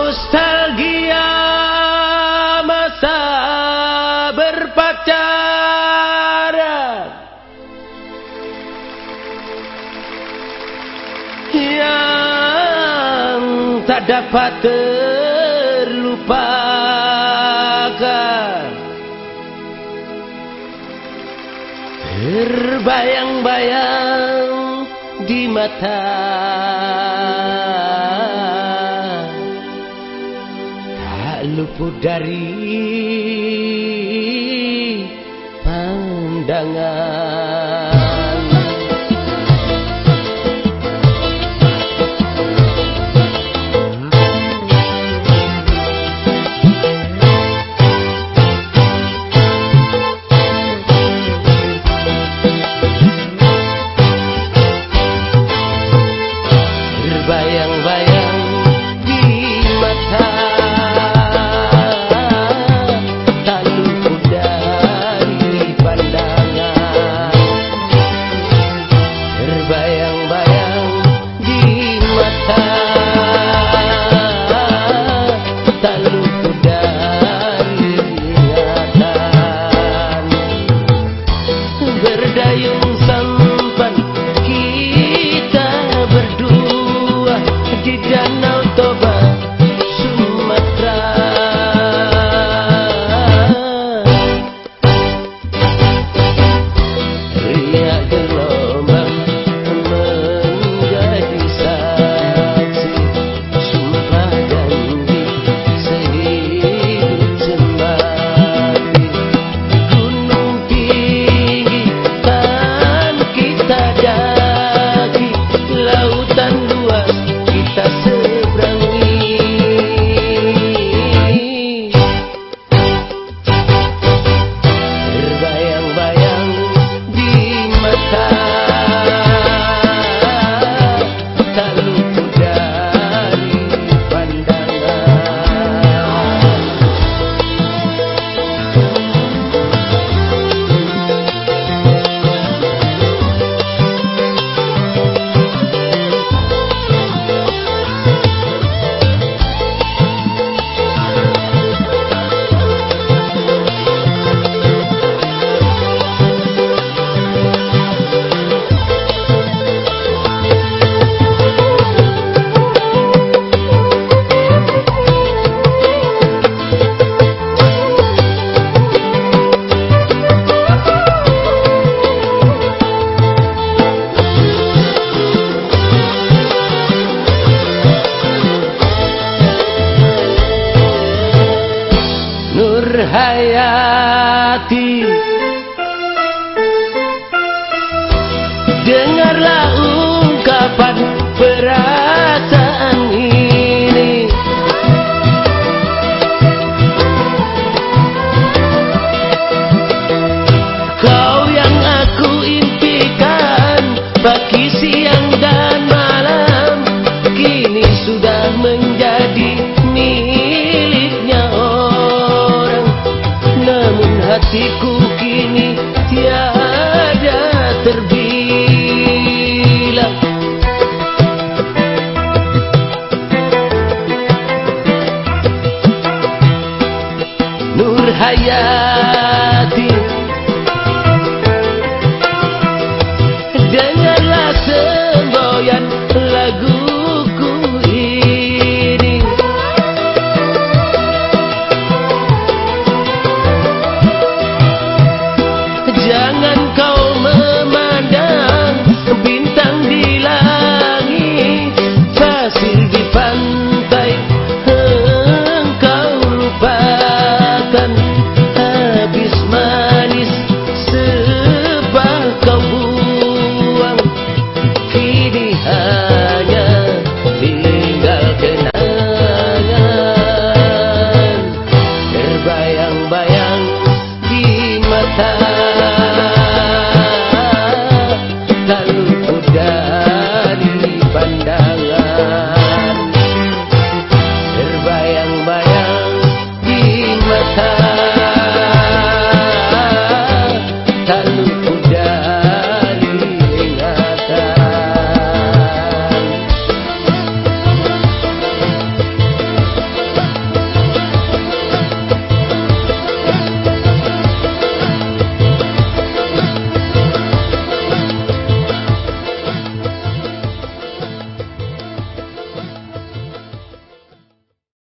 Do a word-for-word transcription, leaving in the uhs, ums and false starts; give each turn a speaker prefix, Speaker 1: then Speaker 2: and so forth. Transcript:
Speaker 1: Nostalgia masa berpacaran yang tak dapat terlupakan, terbayang-bayang di mata, tak luput dari pandangan. Bayang-bayang di mata, tak luput dari pandangan. Terbayang-bayang di mata, tak luput dari ingatan. Berdayung sampan kita berdua di Danau Toba, Sumatera. Riak gelombang menjadi saksi, sumpah janji sehidup semati. Gunung tinggi kan kita daki, lautan luas kita seberangi. Terbayang-bayang di mata, tak luput dari pandangan. Nurhayati, dengarlah ungkapan perasaan ini. Kau yang aku impikan pagi, siang dan malam, kini sudah menjadi miliknya orang. Namun hatiku kini tiada terbilang. Nurhayati, dengarlah semboyan laguku ini. Jangan kau